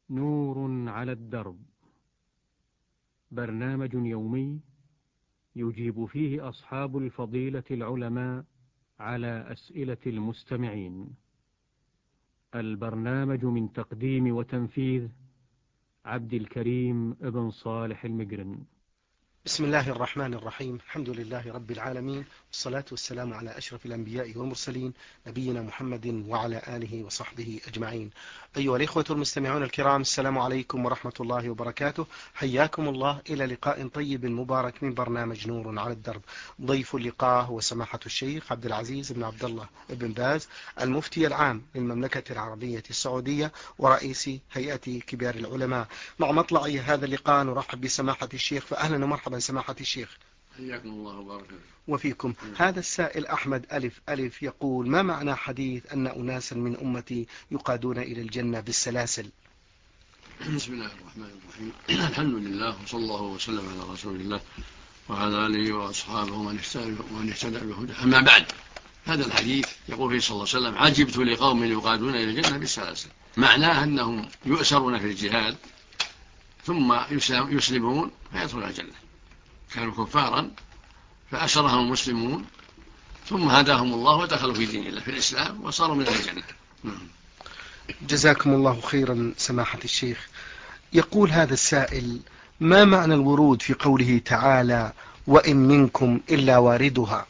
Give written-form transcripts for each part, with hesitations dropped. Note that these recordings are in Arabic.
نور على الدرب، برنامج يومي يجيب فيه أصحاب الفضيلة العلماء على أسئلة المستمعين. البرنامج من تقديم وتنفيذ عبد الكريم ابن صالح المقرن. بسم الله الرحمن الرحيم. الحمد لله رب العالمين، والصلاة والسلام على أشرف الأنبياء والمرسلين نبينا محمد وعلى آله وصحبه أجمعين. أيها الإخوة المستمعون الكرام، السلام عليكم ورحمة الله وبركاته. حياكم الله إلى لقاء طيب مبارك من برنامج نور على الدرب. ضيف اللقاء هو سماحة الشيخ عبد العزيز بن عبد الله بن باز، المفتي العام للمملكة العربية السعودية ورئيس هيئة كبار العلماء. مع مطلع هذا اللقاء نرحب بسماحة الشيخ، فأهلا ومرحبا سماحة الشيخ. حياكم الله وبارك وفيكم. هذا السائل أحمد ألف ألف يقول: ما معنى حديث أن أناسا من أمتي يقادون إلى الجنة بالسلاسل؟ بسم الله الرحمن الرحيم. الحمد لله، وصلى الله وسلم على رسول الله وعلى آله وأصحابه ومن اهتدى بهداه. أما بعد، هذا الحديث يقول فيه صلى الله عليه وسلم: عجبت لقوم يقادون إلى الجنة بالسلاسل. معناه أنهم يؤسرون في الجهاد ثم يسلمون فيدخلون الجنة. كانوا كفارا فأسرهم المسلمون ثم هداهم الله ودخلوا في دين الله في الإسلام وصاروا من الجنة. جزاكم الله خيرا سماحة الشيخ. يقول هذا السائل: ما معنى الورود في قوله تعالى: وإن منكم إلا واردها؟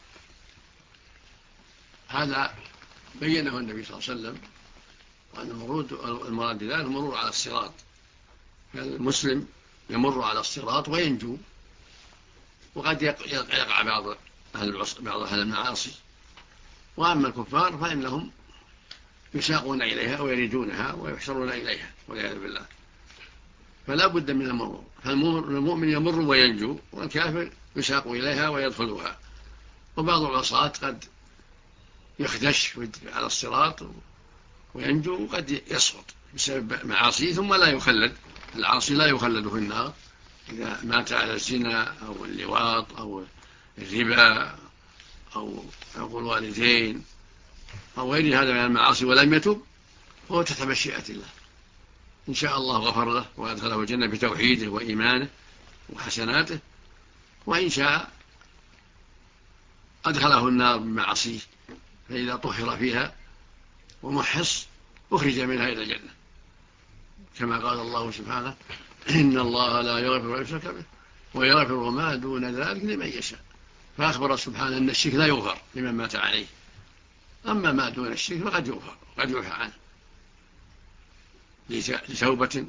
هذا بينه النبي صلى الله عليه وسلم، وأن المراد بذلك المرور على الصراط. المسلم يمر على الصراط وينجو، وقد يقع بعض أهل المعاصي، وأما الكفار فإنهم يساقون إليها ويريدونها ويحشرون إليها والعياذ بالله. فلا بد من المرور، فالمؤمن يمر وينجو، والكافر يساق إليها ويدخلها. وبعض العصاة قد يخدش على الصراط وينجو، وقد يسقط بسبب معاصيه ثم لا يخلد. العاصي لا يخلد في النار إذا مات على الزنا أو اللواط أو الربا أو عقوق الوالدين أو غير هذا من المعاصي ولم يتب، فهو تحت مشيئة الله. إن شاء الله غفر له وأدخله الجنة بتوحيده وإيمانه وحسناته، وإن شاء أدخله النار بمعاصيه، فإذا طهر فيها ومحص أخرج منها إلى الجنة، كما قال الله سبحانه: إن الله لا يغفر أن يشرك به ويغفر ما دون ذلك لمن يشاء. فأخبر سبحانه أن الشرك لا يغفر لمن مات عليه، أما ما دون الشرك فقد يغفر وقد يعفى عنه لتوبة،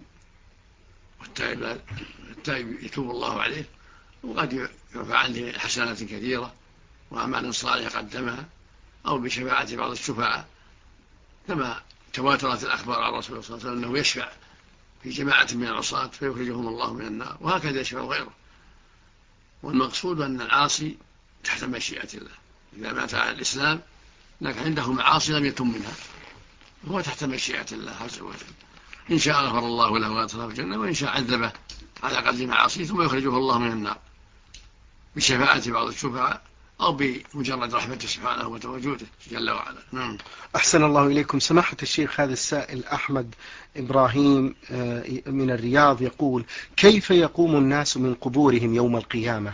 والتائب يتوب الله عليه، وقد يعفى عنه حسنات كثيرة وأعمال صالحة قدمها، أو بشفاعة بعض الشفعاء، كما تواترت الأخبار عن رسول الله صلى الله عليه وسلم أنه يشفع في جماعة من العصاة فيخرجهم الله من النار، وهكذا يشفع غيره. والمقصود أن العاصي تحت مشيئة الله، إذا مات على الإسلام لكن عنده معاصي لم يتم منها، هو تحت مشيئة الله عز وجل. إن شاء غفر الله له وأدخله الجنة، وإن شاء عذبه على قدر معاصيه ثم يخرجه الله من النار بشفاعة بعض الشفعاء أو بمجرد رحمته سبحانه وتوجده جل وعلا. أحسن الله إليكم سماحة الشيخ. هذا السائل أحمد إبراهيم من الرياض يقول: كيف يقوم الناس من قبورهم يوم القيامة؟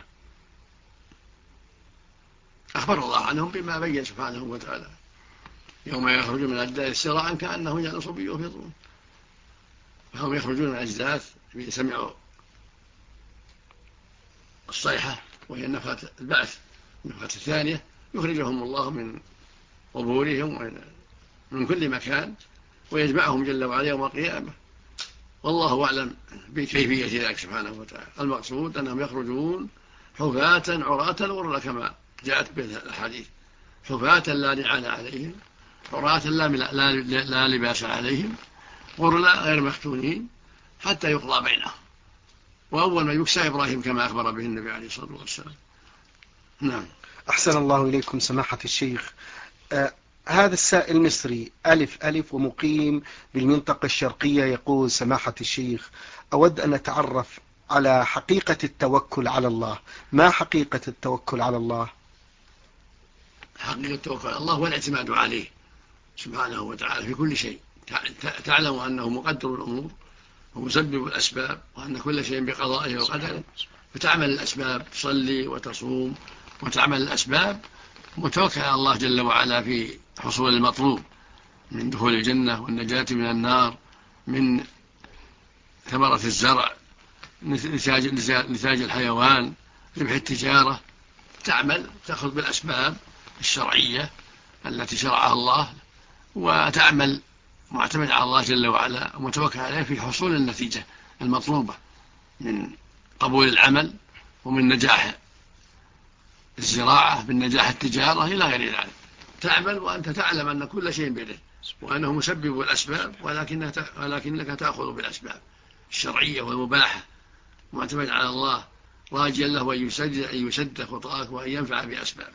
أخبر الله عنهم بما بين سبحانه وتعالى: يوم يخرج من الأجداث سراعا كأنه ينصب يوفضون. فهم يخرجون من الأجداث سمعوا الصيحة وهي النفخة البعث، النفخة الثانية، يخرجهم الله من قبورهم من كل مكان ويجمعهم جل وعلا يوم القيامة، والله أعلم بكيفية ذلك سبحانه وتعالى. المقصود أنهم يخرجون حفاة عراة غرلا كما جاءت به الحديث: حفاة لا نعال عليهم، عراة لا لباس عليهم، غرلا غير مختونين، حتى يقضى بينهم. وأول ما يكسى إبراهيم كما أخبر به النبي عليه الصلاة والسلام. نعم. أحسن الله إليكم سماحة الشيخ. هذا السائل مصري ألف ألف ومقيم بالمنطقة الشرقية يقول: سماحة الشيخ، أود أن أتعرف على حقيقة التوكل على الله. ما حقيقة التوكل على الله؟ حقيقة التوكل على الله والاعتماد عليه سبحانه وتعالى في كل شيء. تعلم أنه مقدر الأمور ومسبب الأسباب، وأن كل شيء بقضائه وقدره، فتعمل الأسباب، تصلي وتصوم وتعمل الأسباب متوكل على الله جل وعلا في حصول المطلوب من دخول الجنة والنجاة من النار، من ثمرة الزرع، نتاج الحيوان، ربح التجارة. تعمل، تأخذ بالأسباب الشرعية التي شرعها الله، وتعمل معتمد على الله جل وعلا ومتوكل عليه في حصول النتيجة المطلوبة من قبول العمل، ومن نجاح الزراعة، من نجاح التجارة، إلى غير ذلك. تعمل وأنت تعلم أن كل شيء بيده، وأنه مسبب الأسباب، ولكنك تأخذ بالأسباب الشرعية والمباحة، معتمد على الله، راجيا له أن يسد خطاك وأن ينفع بأسبابه.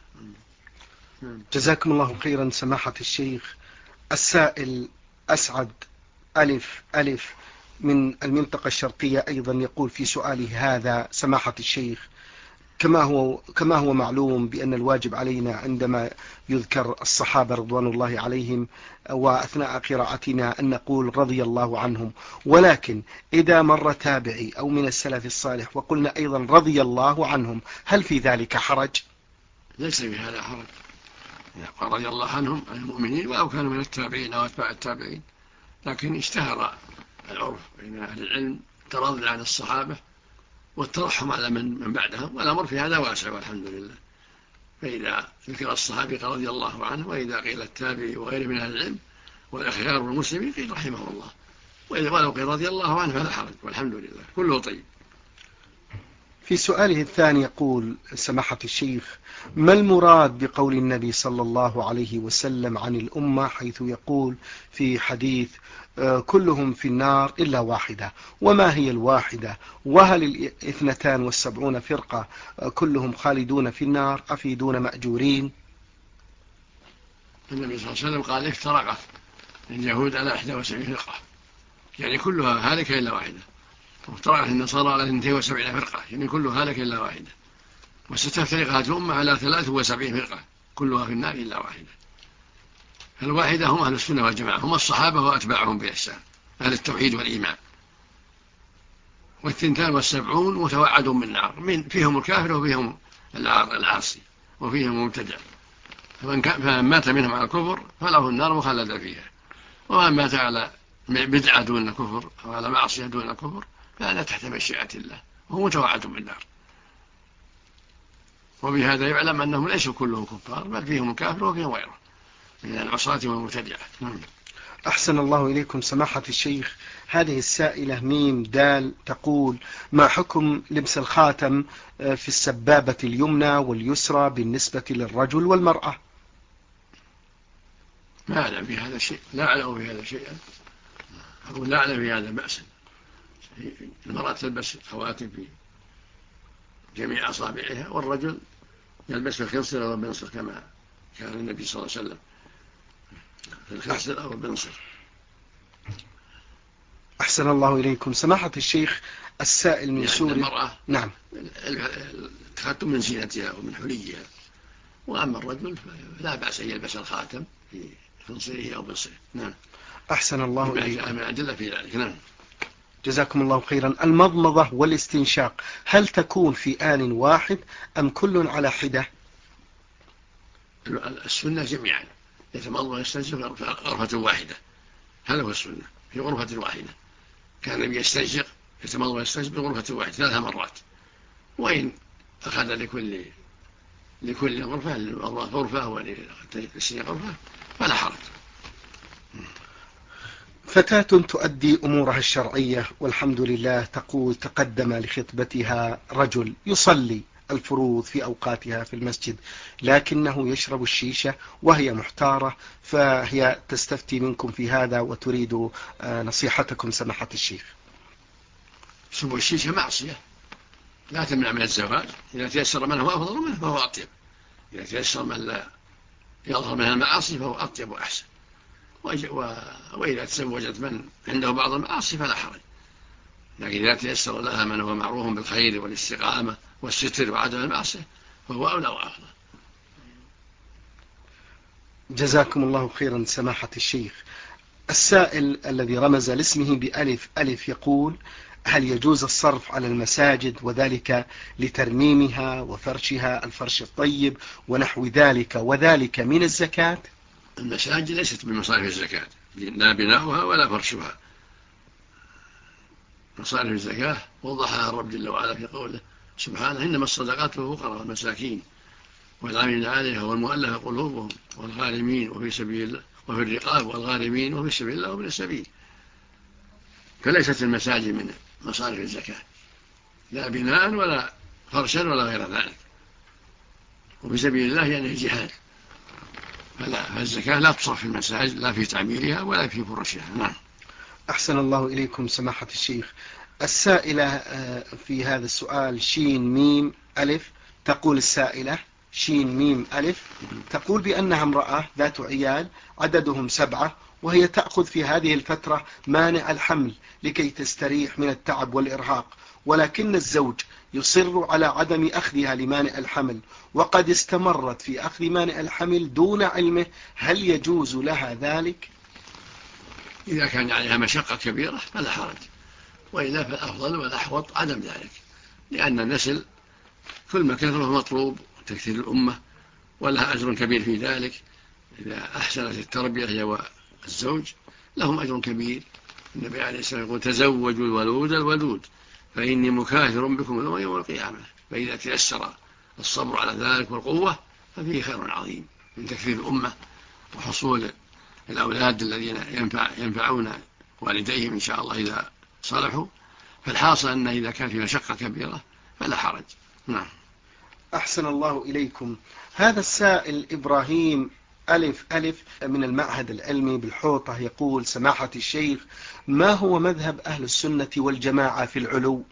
جزاكم الله خيرا سماحة الشيخ. السائل أسعد ألف من المنطقة الشرقية أيضا يقول في سؤاله هذا: سماحة الشيخ، كما هو معلوم بأن الواجب علينا عندما يذكر الصحابة رضوان الله عليهم وأثناء قراءتنا أن نقول رضي الله عنهم، ولكن إذا مر تابعي أو من السلف الصالح وقلنا أيضا رضي الله عنهم، هل في ذلك حرج؟ ليس في هذا حرج، قال رضي الله عنهم عن المؤمنين ولو كانوا من التابعين أو أتباع التابعين، لكن اشتهر العرف بين أهل العلم التراضي عن الصحابة والترحم على من بعدهم، والأمر في هذا واسع والحمد لله. فإذا ذكر الصحابي قال رضي الله عنه، وإذا قيل التابعي وغيره من أهل العلم والأخيار والمسلمين قيل رحمه الله، ولو قيل رضي الله عنه فلا حرج والحمد لله، كله طيب. في سؤاله الثاني يقول سماحة الشيخ: ما المراد بقول النبي صلى الله عليه وسلم عن الأمة حيث يقول في حديث كلهم في النار إلا واحدة؟ وما هي الواحدة؟ وهل 72 فرقة كلهم خالدون في النار؟ أفيدون مأجورين. النبي صلى الله عليه وسلم قال افترقت اليهود على 71 فرقة، يعني كلها هالكة إلا واحدة، وافترقت النصارى على 72 فرقة، يعني كلها هالكة إلا واحدة، وستفترق هذه الأمة على 73 فرقة كلها في النار إلا واحدة. الواحدة هم أهل السنة والجماعة، هم الصحابة وأتباعهم بإحسان، أهل التوحيد والإيمان. 72 متوعدون بالنار، فيهم الكافر وفيهم العاصي وفيهم المبتدع، فمن مات منهم على الكفر فله النار مخلدا فيها، ومن مات على بدعة دون كفر أو على معصية دون كفر فهذا تحت مشيئة الله وهو متوعد بالنار. وبهذا يعلم أنهم ليسوا كلهم كفار، بل فيهم الكافر وفيهم غيره من العصاة والمبتدعة. أحسن الله إليكم سماحة الشيخ. هذه السائلة ميم دال تقول: ما حكم لبس الخاتم في السبابة اليمنى واليسرى بالنسبة للرجل والمرأة؟ ما أعلم في هذا شيء، لا أعلم في هذا شيئا، أقول لا أعلم في هذا بأسا. المرأة تلبس خواتم في جميع أصابعها، والرجل يلبس في الخنصر أو البنصر كما كان النبي صلى الله عليه وسلم في الخنصر أو البنصر. أحسن الله إليكم سماحة الشيخ. السائل من سوريا. المرأة نعم، الخاتم من زينتها ومن حليها، وأما الرجل فلا بأس أن يلبس الخاتم في خنصره أو بنصره. نعم. أحسن الله إليكم. من أدلة في ذلك. نعم. جزاكم الله خيرا. المضمضة والاستنشاق هل تكون في آن واحد أم كل على حدة؟ السنة جميعا يتمضمض ويستنشق في غرفة واحدة، هذا هو السنة، في غرفة واحدة. كان النبي يستنشق يتمضمض ويستنشق في غرفة واحدة 3 مرات، وإن أخذ لكل غرفة وللاستنشاق غرفة فلا حرج. فتاة تؤدي أمورها الشرعية والحمد لله، تقول تقدم لخطبتها رجل يصلي الفروض في أوقاتها في المسجد، لكنه يشرب الشيشة وهي محتارة، فهي تستفتي منكم في هذا وتريد نصيحتكم سماحة الشيخ. شرب الشيشة معصية لا تمنع من الزواج، إذا تيسر من هو أفضل منه فهو أطيب، إذا تيسر من لا يظهر من المعاصي فهو أطيب وأحسن، وإذا تزوجت من عنده بعض المعاصي فلا حرج، لكن إذا تيسر لها من هو معروف بالخير والاستقامة والستر وعدم المعصية فهو أولى وأفضل. جزاكم الله خيرا سماحة الشيخ. السائل الذي رمز لاسمه بألف ألف يقول: هل يجوز الصرف على المساجد وذلك لترميمها وفرشها الفرش الطيب ونحو ذلك وذلك من الزكاة؟ المساجد ليست من مصارف الزكاة، لا بناؤها ولا فرشها. مصارف الزكاة وضحها الرب جل وعلا في قوله سبحانه: إنما الصدقات للفقراء والمساكين والعاملين عليها والمؤلفة قلوبهم والغارمين وفي سبيل الله وفي الرقاب والغارمين وفي سبيل الله وابن السبيل. فليست المساجد من مصارف الزكاة، لا بناء ولا فرشا ولا غير ذلك. وفي سبيل الله يعني الجهاد، فالزكاة لا تصرف في المساجد، لا في تعميرها ولا في فرشها. نعم. أحسن الله إليكم سماحة الشيخ. السائلة في هذا السؤال شين ميم ألف تقول: السائلة شين ميم ألف تقول بأنها امرأة ذات عيال عددهم 7، وهي تأخذ في هذه الفترة مانع الحمل لكي تستريح من التعب والإرهاق، ولكن الزوج يصر على عدم أخذها لمانع الحمل، وقد استمرت في أخذ مانع الحمل دون علمه، هل يجوز لها ذلك؟ إذا كان عليها مشقة كبيرة فلا حرج، وإلا فالأفضل والأحوط عدم ذلك، لأن النسل كل ما كثره مطلوب وتكثير الأمة، ولها أجر كبير في ذلك. إذا أحسنت التربية هي والزوج لهم أجر كبير. النبي عليه السلام يقول: تزوجوا الولود الودود فإني مكاثر بكم الأمم يوم القيامة. فإذا تيسر الصبر على ذلك والقوة ففيه خير عظيم من تكثير الأمة وحصول الأولاد الذين ينفعون والديهم إن شاء الله إذا صلحوا. فالحاصل أن إذا كان في مشقة كبيرة فلا حرج. نعم. أحسن الله إليكم. هذا السائل إبراهيم ألف ألف من المعهد العلمي بالحوطة يقول: سماحة الشيخ، ما هو مذهب أهل السنة والجماعة في العلو؟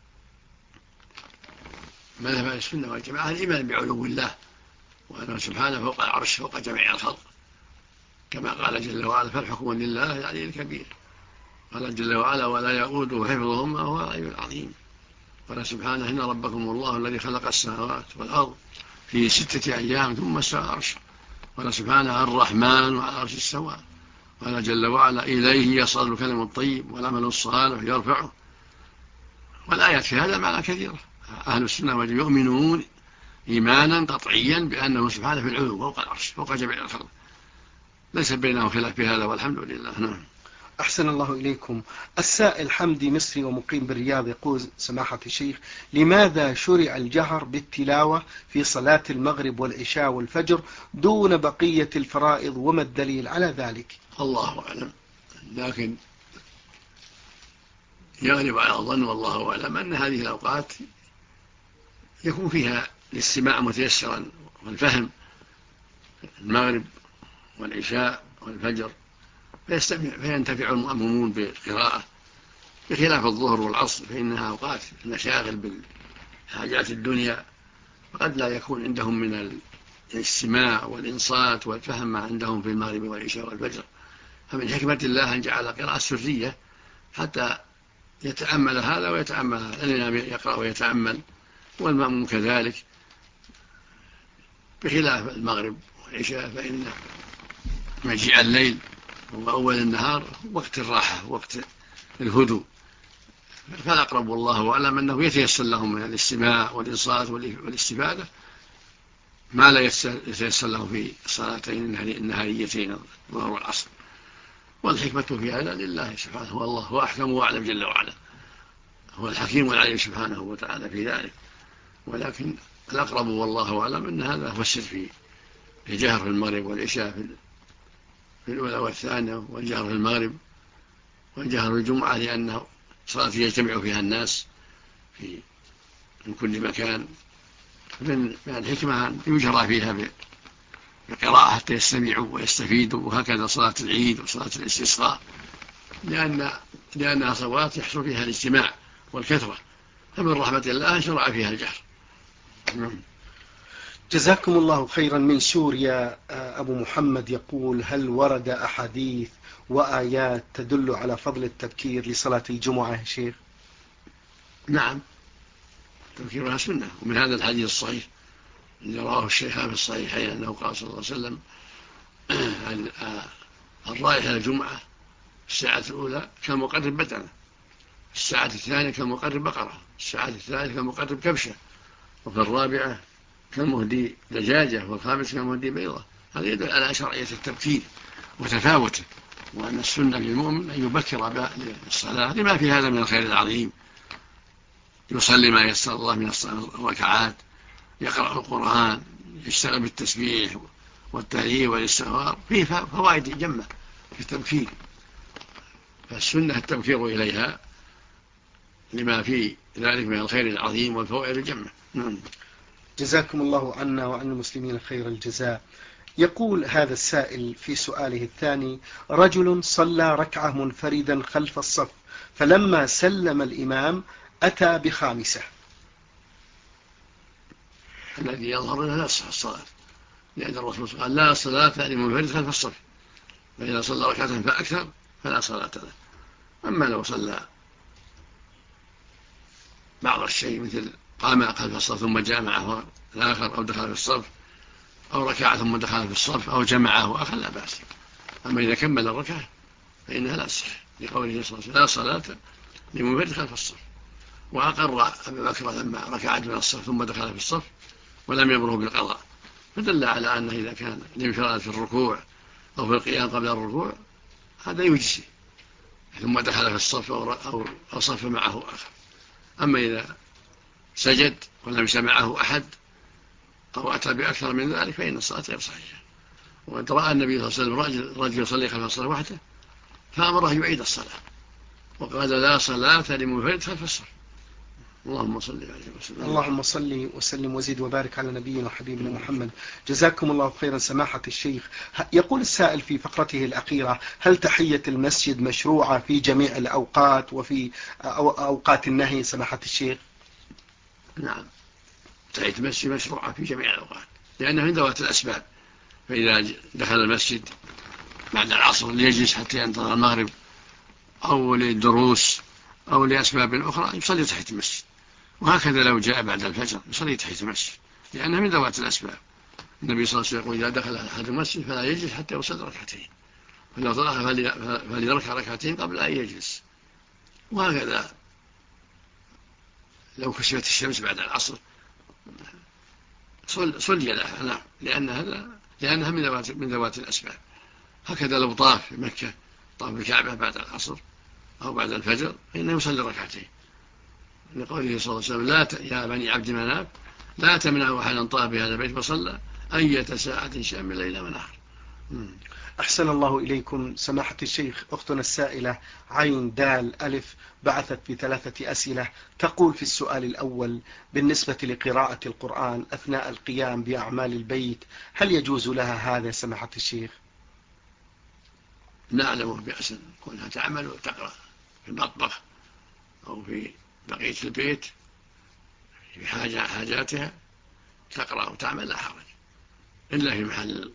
مذهب أهل السنة والجماعة الإيمان بعلو الله، وأنه سبحانه فوق العرش فوق جميع الخلق، كما قال جل وعلا: فالحكم لله العلي الكبير. قال جل وعلا: ولا يؤوده حفظهما وهو العلي العظيم. قال سبحانه: إن ربكم الله الذي خلق السماوات والأرض في 6 أيام ثم استوى على العرش. قال سبحانه: الرحمن على العرش استوى. قال جل وعلا: إليه يصعد الكلم الطيب والعمل الصالح يرفعه. والآيات في هذا معنى كثيرة. أهل السنة والجماعة يؤمنون إيمانا قطعيا بأنه سبحانه في العلو فوق العرش فوق جميع الخلق، ليس بينهم خلاف في هذا والحمد لله. نعم. أحسن الله إليكم. السائل حمدي مصري ومقيم بالرياض يقول: سماحة الشيخ، لماذا شرع الجهر بالتلاوة في صلاة المغرب والعشاء والفجر دون بقية الفرائض، وما الدليل على ذلك؟ الله أعلم، لكن يغلب على الظن والله أعلم أن هذه الأوقات يكون فيها الاستماع متيسرا والفهم، المغرب والعشاء والفجر، فينتفع المأمومون بالقراءة، بخلاف الظهر والعصر فإنها أوقات المشاغل بالحاجات الدنيا، وقد لا يكون عندهم من الاستماع والإنصات والفهم ما عندهم في المغرب والعشاء والفجر. فمن حكمة الله أن جعل قراءة سرية حتى يتأمل هذا ويتأمل هذا، الإمام يقرأ ويتأمل والمأموم كذلك، بخلاف المغرب والعشاء فإن مجيء الليل وأول النهار وقت الراحة وقت الهدوء، فالأقرب والله أعلم أنه يتيسر لهم من الاستماع والإنصات والاستفادة ما لا يتيسر له في الصلاتين النهاريتين الظهر والعصر. والحكمة في هذا لله سبحانه، والله هو أحكم وأعلم جل وعلا، هو الحكيم العليم سبحانه وتعالى في ذلك. ولكن الأقرب والله أعلم أن هذا هو السر في الجهر في المغرب والعشاء في الأولى والثانية، والجهر في المغرب والجهر في الجمعة، لأنه صلاة يجتمع فيها الناس من كل مكان، من الحكمة أن يجرى فيها بقراءة حتى يستمعوا ويستفيدوا، وهكذا صلاة العيد وصلاة الاستسقاء، لأنها صلوات يحصل فيها الاجتماع والكثرة، فمن رحمة الله شرع فيها الجهر. جزاكم الله خيرا. من سوريا أبو محمد يقول: هل ورد أحاديث وآيات تدل على فضل التبكير لصلاة الجمعة يا شيخ؟ نعم، تبكيرها سنة، ومن هذا الحديث الصحيح الذي رواه الشيخان في الصحيحين أنه قال صلى الله عليه وسلم: الرائحة الجمعة الساعة الأولى كالمقرب بدنة، الساعة الثانية كالمقرب بقرة، الساعة الثالثة كالمقرب كبشة، وفي الرابعة كالمهدي دجاجة، والخامسة كالمهدي بيضة. هذا يدل على شرعية التبكير وتفاوته، وأن السنة للمؤمن أن يبكر بالصلاة لما في هذا من الخير العظيم. يصلي ما يسر الله من الركعات، يقرأ القرآن، يشتغل بالتسبيح والتهليل والاستغفار، فيه فوائد جمة في التبكير، فالسنة التبكير إليها لما في ذلك من الخير العظيم والفوائد الجمة. جزاكم الله عنا وعن المسلمين خير الجزاء. يقول هذا السائل في سؤاله الثاني: رجل صلى ركعة منفردا خلف الصف، فلما سلم الإمام أتى بخامسة. الذي يظهر لا تصح الصلاة، لأن الرسول قال لا صلاة لمنفرد خلف الصف، فإذا صلى ركعة فأكثر فلا صلاة له. أما لو صلى بعض الشيء مثل قام خلف الصف ثم جامعه الآخر، أو دخل في الصف، أو ركع ثم دخل في الصف، أو جمعه آخر، لا بأس. أما إذا كمل الركعة فإنها لا تصح، لقوله صلى الله عليه وسلم لا صلاة لمنفرد خلف الصف. وأقر أبي بكر لما ركع من الصف ثم دخل في الصف ولم يأمره بالقضاء، فدل على أنه إذا كان الانفراد في الركوع أو في القيام قبل الركوع هذا يجزي، ثم دخل في الصف أو صف معه آخر. أما إذا سجد ولم يسمعه أحد أو أتى بأكثر من ذلك فإن الصلاة غير صحيحة. وقد رأى النبي صلى الله عليه وسلم رجل يصلي خلف الصلاة وحده فأمره يعيد الصلاة، وقال لا صلاة لمنفرد خلف الصف. اللهم صل عليه وسلم. اللهم صل وسلم وزد وبارك على نبينا وحبيبنا محمد. جزاكم الله خيرا سماحة الشيخ. يقول السائل في فقرته الأخيرة: هل تحية المسجد مشروعة في جميع الأوقات وفي أوقات النهي سماحة الشيخ؟ نعم، تحية المسجد مشروعة في جميع الأوقات، لأنها من ذوات الأسباب. فإذا دخل المسجد بعد العصر ليجلس حتى ينتظر المغرب أو للدروس أو لأسباب أخرى يصلي تحية المسجد، وهكذا لو جاء بعد الفجر يصلي تحية المسجد، لأنها من ذوات الأسباب. النبي صلى الله عليه وسلم يقول إذا دخل أحد المسجد فلا يجلس حتى يصلي ركعتين، فلو طلع فليركع ركعتين قبل أن يجلس. وهكذا لو كشفت الشمس بعد العصر صلي لها، نعم، لأنها من ذوات الأسباب. هكذا لو طاف في مكة، طاف الكعبة بعد العصر أو بعد الفجر فإنه يصلي ركعتين، لقوله صلى الله عليه وسلم يا بني عبد مناف لا تمنعوا أحدا طاف بهذا البيت فصلى أية ساعة شاء من ليل ونهار. أحسن الله إليكم سماحة الشيخ. أختنا السائلة عين دال ألف بعثت بثلاثة أسئلة. تقول في السؤال الأول: بالنسبة لقراءة القرآن أثناء القيام بأعمال البيت هل يجوز لها هذا سماحة الشيخ؟ نعلمه بأسا كونها تعمل وتقرأ في المطبخ أو في بقية البيت في حاجاتها تقرأ وتعمل لا حرج، إلا في محل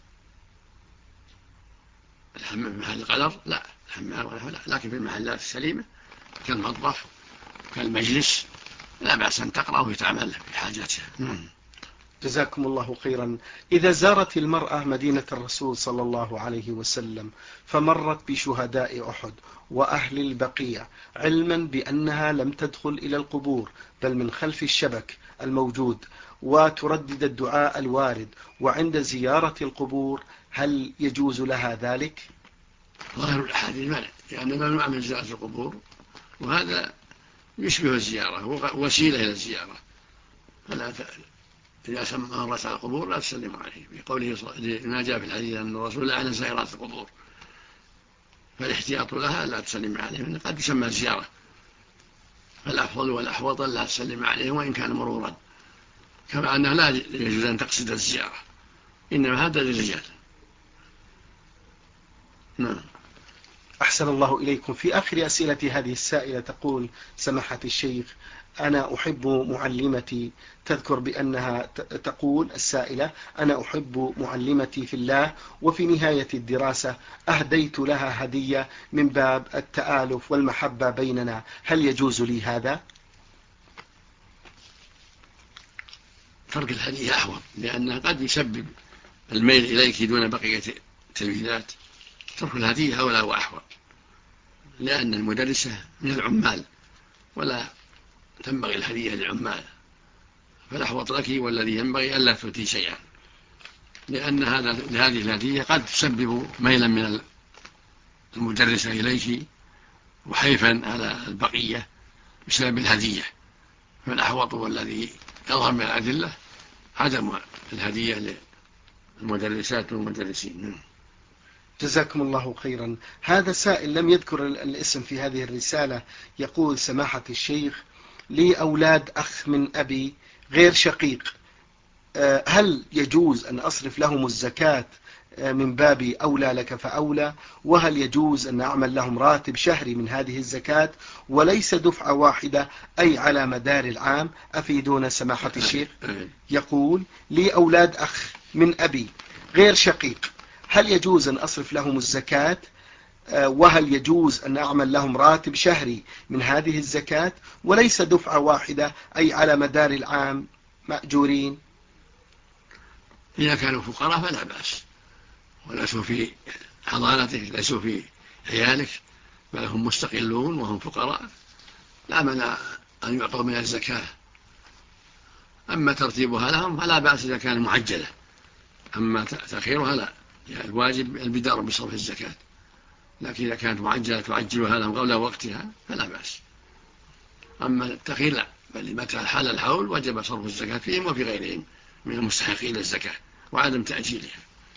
القدر لا، لكن في المحلات السليمة كالمطبخ كالمجلس لا بأس أن تقرأ وتعمل في حاجاتها. جزاكم الله خيرا. إذا زارت المرأة مدينة الرسول صلى الله عليه وسلم فمرت بشهداء أحد وأهل البقيع علما بأنها لم تدخل إلى القبور بل من خلف الشبك الموجود، وتردد الدعاء الوارد وعند زيارة القبور، هل يجوز لها ذلك؟ ظاهر الأحاديث منع، لأننا لا نعمل زيارة القبور، وهذا يشبه الزيارة وسيلة إلى الزيارة، فلا إذا مرت على القبور لا تسلم عليه، بقوله ما جاء في الحديث أن الرسول لعن زائرات القبور، فالاحتياط لها لا تسلم عليه، قد تسمى الزيارة، فالأفضل والأحوط لا تسلم عليه وإن كان مرورا، كما أنه لا يجوز أن تقصد الزيارة، إنما هذا للرجال. نعم. أحسن الله إليكم. في آخر أسئلة هذه السائلة تقول سماحة الشيخ: أنا أحب معلمتي، تذكر بأنها تقول السائلة: أنا أحب معلمتي في الله، وفي نهاية الدراسة أهديت لها هدية من باب التآلف والمحبة بيننا، هل يجوز لي هذا؟ ترك الهدية أحوط، لأنها قد يسبب الميل إليك دون بقية التلميذات، ترك الهدية أولى وأحوط، لأن المدرسة من العمال ولا تنبغي الهدية للعمال، فالأحوط لك والذي ينبغي ألا تؤتي شيئا، لأن هذه الهدية قد تسبب ميلا من المدرسة إليك وحيفا على البقية بسبب الهدية، فالأحوط والذي يظهر من الأدلة عدم الهدية للمدرسات والمدرسين. جزاكم الله خيرا. هذا سائل لم يذكر الاسم في هذه الرسالة، يقول: سماحة الشيخ، لي أولاد أخ من أبي غير شقيق، هل يجوز أن أصرف لهم الزكاة من باب أولى لك فأولى؟ وهل يجوز أن أعمل لهم راتب شهري من هذه الزكاة وليس دفعة واحدة أي على مدار العام؟ أفيدون سماحة الشيخ. يقول: لي أولاد أخ من أبي غير شقيق، هل يجوز أن أصرف لهم الزكاة؟ وهل يجوز أن أعمل لهم راتب شهري من هذه الزكاة وليس دفعة واحدة أي على مدار العام مأجورين؟ إذا كانوا فقراء فلا بأس، وليسوا في حضانتك، ليسوا في عيالك، بل هم مستقلون وهم فقراء، لا منع أن يعطوا من الزكاة. أما ترتيبها لهم فلا بأس إذا كان معجلة، أما تأخيرها لا، يعني الواجب البدار بصرف الزكاة، لكن إذا كانت معجلة تعجلها لهم قبل وقتها فلا بأس. أما التأخير لا، بل متى حال الحول وجب صرف الزكاة فيهم وفي غيرهم من المستحقين للزكاة وعدم تأجيلها.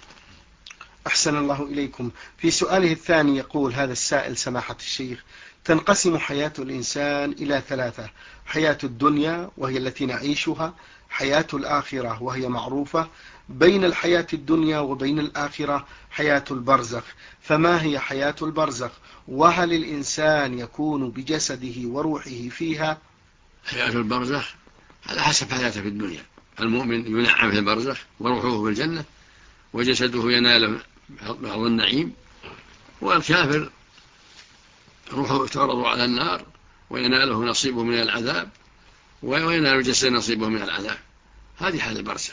أحسن الله إليكم. في سؤاله الثاني يقول هذا السائل: سماحة الشيخ، تنقسم حياة الإنسان إلى ثلاثة: حياة الدنيا وهي التي نعيشها، حياة الآخرة وهي معروفة، بين الحياة الدنيا وبين الآخرة حياة البرزخ، فما هي حياة البرزخ؟ وهل الإنسان يكون بجسده وروحه فيها؟ حياة البرزخ على حسب حياته في الدنيا، المؤمن ينعم في البرزخ وروحه في الجنة وجسده ينال بعض النعيم، والكافر روحه تعرض على النار ويناله نصيبه من العذاب وينال جسده نصيبه من العذاب. هذه حال البرزخ.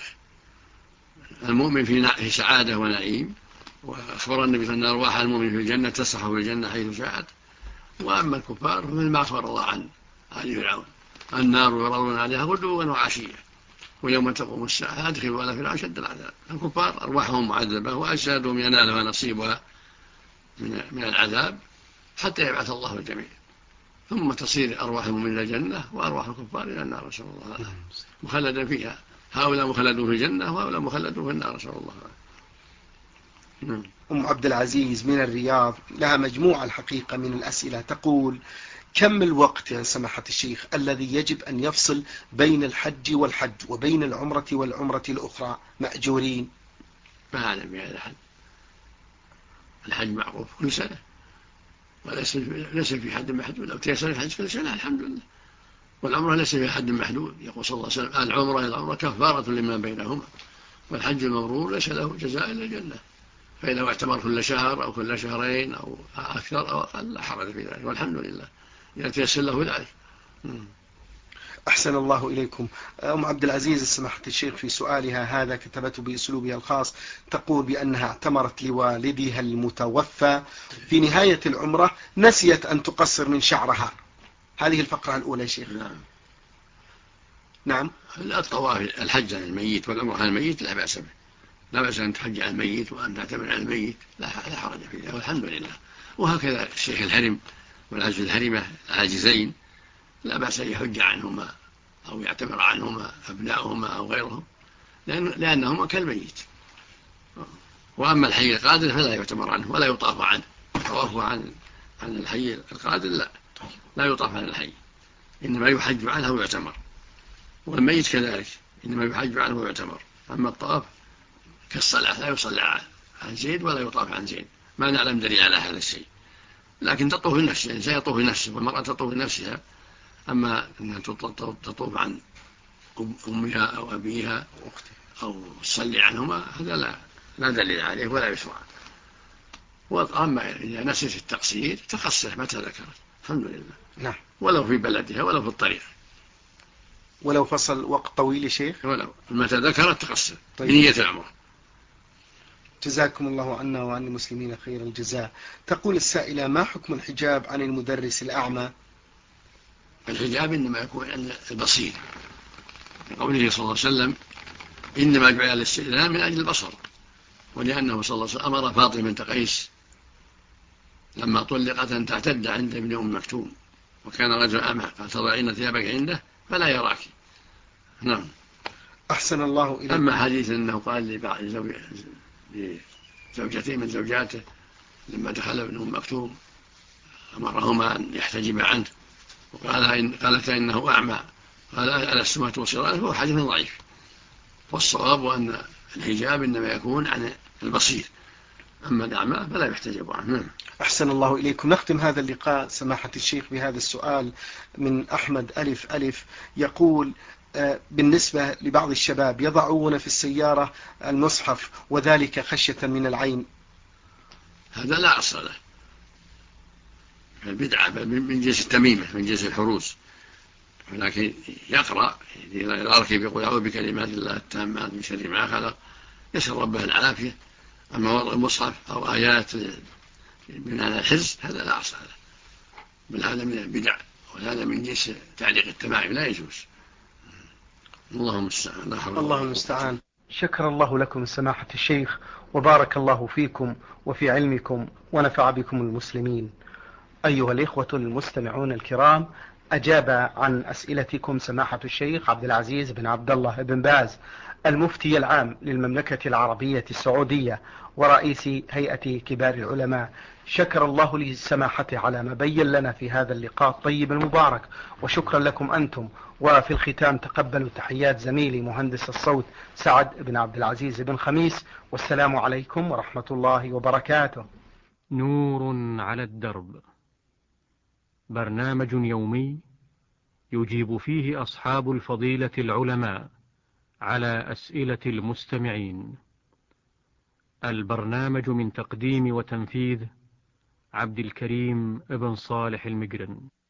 المؤمن في سعادة ونعيم، وأخبر النبي صلى الله عليه وسلم: أرواح المؤمن في الجنة تسرح في الجنة حيث شاءت. وأما الكفار فمن ما أخبر الله عن آل فرعون: النار يعرضون عليها غدوا وعشيا ويوم تقوم الساعة أدخلوا آل فرعون أشد العذاب. الكفار أرواحهم معذبة وأجسادهم ينالها نصيبها من العذاب حتى يبعث الله الجميع، ثم تصير أرواحهم من الجنة وأرواح الكفار إلى النار، نسأل الله العافية، مخلدا فيها. هؤلاء مخلدون في الجنة وهؤلاء مخلدون في النار، نسأل الله العافية. أم عبد العزيز من الرياض لها مجموعة الحقيقة من الأسئلة، تقول: كم الوقت يا سماحة الشيخ الذي يجب أن يفصل بين الحج والحج وبين العمرة والعمرة الأخرى مأجورين؟ ما أعلم بهذا الحد. الحج معروف كل سنة وليس في حد محدود، لو تيسر الحج كل سنة الحمد لله، والعمرة ليس في حد محدود. يقول صلى الله عليه وسلم: العمرة إلى العمرة كفارة لما بينهما، والحج المبرور ليس له جزاء إلا الجنة. فإذا اعتمر كل شهر أو كل شهرين أو أكثر أو أقل لا حرج في ذلك، والحمد لله إذا تيسر له ذلك. أحسن الله إليكم. أم عبد العزيز سماحة الشيخ في سؤالها هذا كتبته بأسلوبها الخاص، تقول بأنها اعتمرت لوالدها المتوفى في نهاية العمرة، نسيت أن تقصر من شعرها. هذه الفقرة الأولى يا شيخ. نعم. الطواف الحج عن الميت والعمرة عن الميت لا بأس به، لا بأس أن تحج عن الميت وأن تعتمر عن الميت، لا حرج في ذلك والحمد لله. وهكذا الشيخ الهرم والعجز الهرمة العاجزين لا بأس أن يحج عنهما أو يعتمر عنهما أبناؤهما أو غيرهم، لأنهما كالميت. وأما الحي القادر فلا يعتمر عنه ولا يطاف عنه، طوافه عن الحي القادر لا يطاف عن الحي، إنما يحج عنه ويعتمر. والميت كذلك إنما يحج عنه ويعتمر. أما الطواف كالصلاة لا يصلى عن زيد ولا يطاف عن زيد، ما نعلم دليل على هذا الشيء، لكن تطوف النفس، الإنسان يطوف نفسه والمرأة تطوف نفسها. أما أنها تطوف عن أمها أو أبيها أو تصلي عنهما هذا لا دليل عليه ولا يشرع. وأما إذا نسيت التقصير تقصر متى ذكرت الحمد لله. نعم. ولو في بلدها ولو في الطريق، ولو فصل وقت طويل يا شيخ، ولو متى ذكرت تقصر. طيب. بنية العمرة. جزاكم الله عنا وعن المسلمين خير الجزاء. تقول السائلة: ما حكم الحجاب عن المدرس الأعمى؟ الحجاب إنما يكون عن البصير، لقوله صلى الله عليه وسلم: إنما جعل الاستئذان من أجل البصر، ولأنه صلى الله عليه وسلم أمر فاطمة بنت قيس لما طلقت أن تعتد عند ابن أم مكتوم، وكان رجل أعمى، فتضعين ثيابك عنده فلا يراك. نعم. أحسن الله إليك. أما حديث أنه قال لبعض زوجتين من زوجاته لما دخل ابن أم مكتوم أمرهما أن يحتجبا عنه، قالتا إنه أعمى، قال ألستما تبصران؟ هو حديث ضعيف، والصواب أن الحجاب إنما يكون عن البصير، أما الأعمى فلا يحتجب عنه. نعم. أحسن الله إليكم. نختم هذا اللقاء سماحة الشيخ بهذا السؤال من أحمد ألف ألف، يقول: بالنسبة لبعض الشباب يضعون في السيارة المصحف وذلك خشية من العين. هذا لا أصل له، البدعة من جنس التميمة، من جنس الحروز، ولكن يقرأ إذا ركب يقول: أعوذ بكلمات الله التامات من شر ما خلق، يسأل ربه العافية. أما وضع المصحف أو آيات من هذا الحرز هذا لا أصل له، بل هذا من البدع، وهذا من جنس تعليق التمائم، لا يجوز. اللهم المستعان. الله المستعان. شكر الله لكم سماحة الشيخ، وبارك الله فيكم وفي علمكم ونفع بكم المسلمين. أيها الإخوة المستمعون الكرام، أجاب عن أسئلتكم سماحة الشيخ عبد العزيز بن عبد الله بن باز، المفتي العام للمملكة العربية السعودية ورئيس هيئة كبار العلماء. شكر الله لسماحته على ما بين لنا في هذا اللقاء الطيب المبارك، وشكرا لكم أنتم. وفي الختام تقبلوا تحيات زميلي مهندس الصوت سعد بن عبد العزيز بن خميس، والسلام عليكم ورحمة الله وبركاته. نور على الدرب، برنامج يومي يجيب فيه أصحاب الفضيلة العلماء على أسئلة المستمعين. البرنامج من تقديم وتنفيذ عبد الكريم ابن صالح المقرن.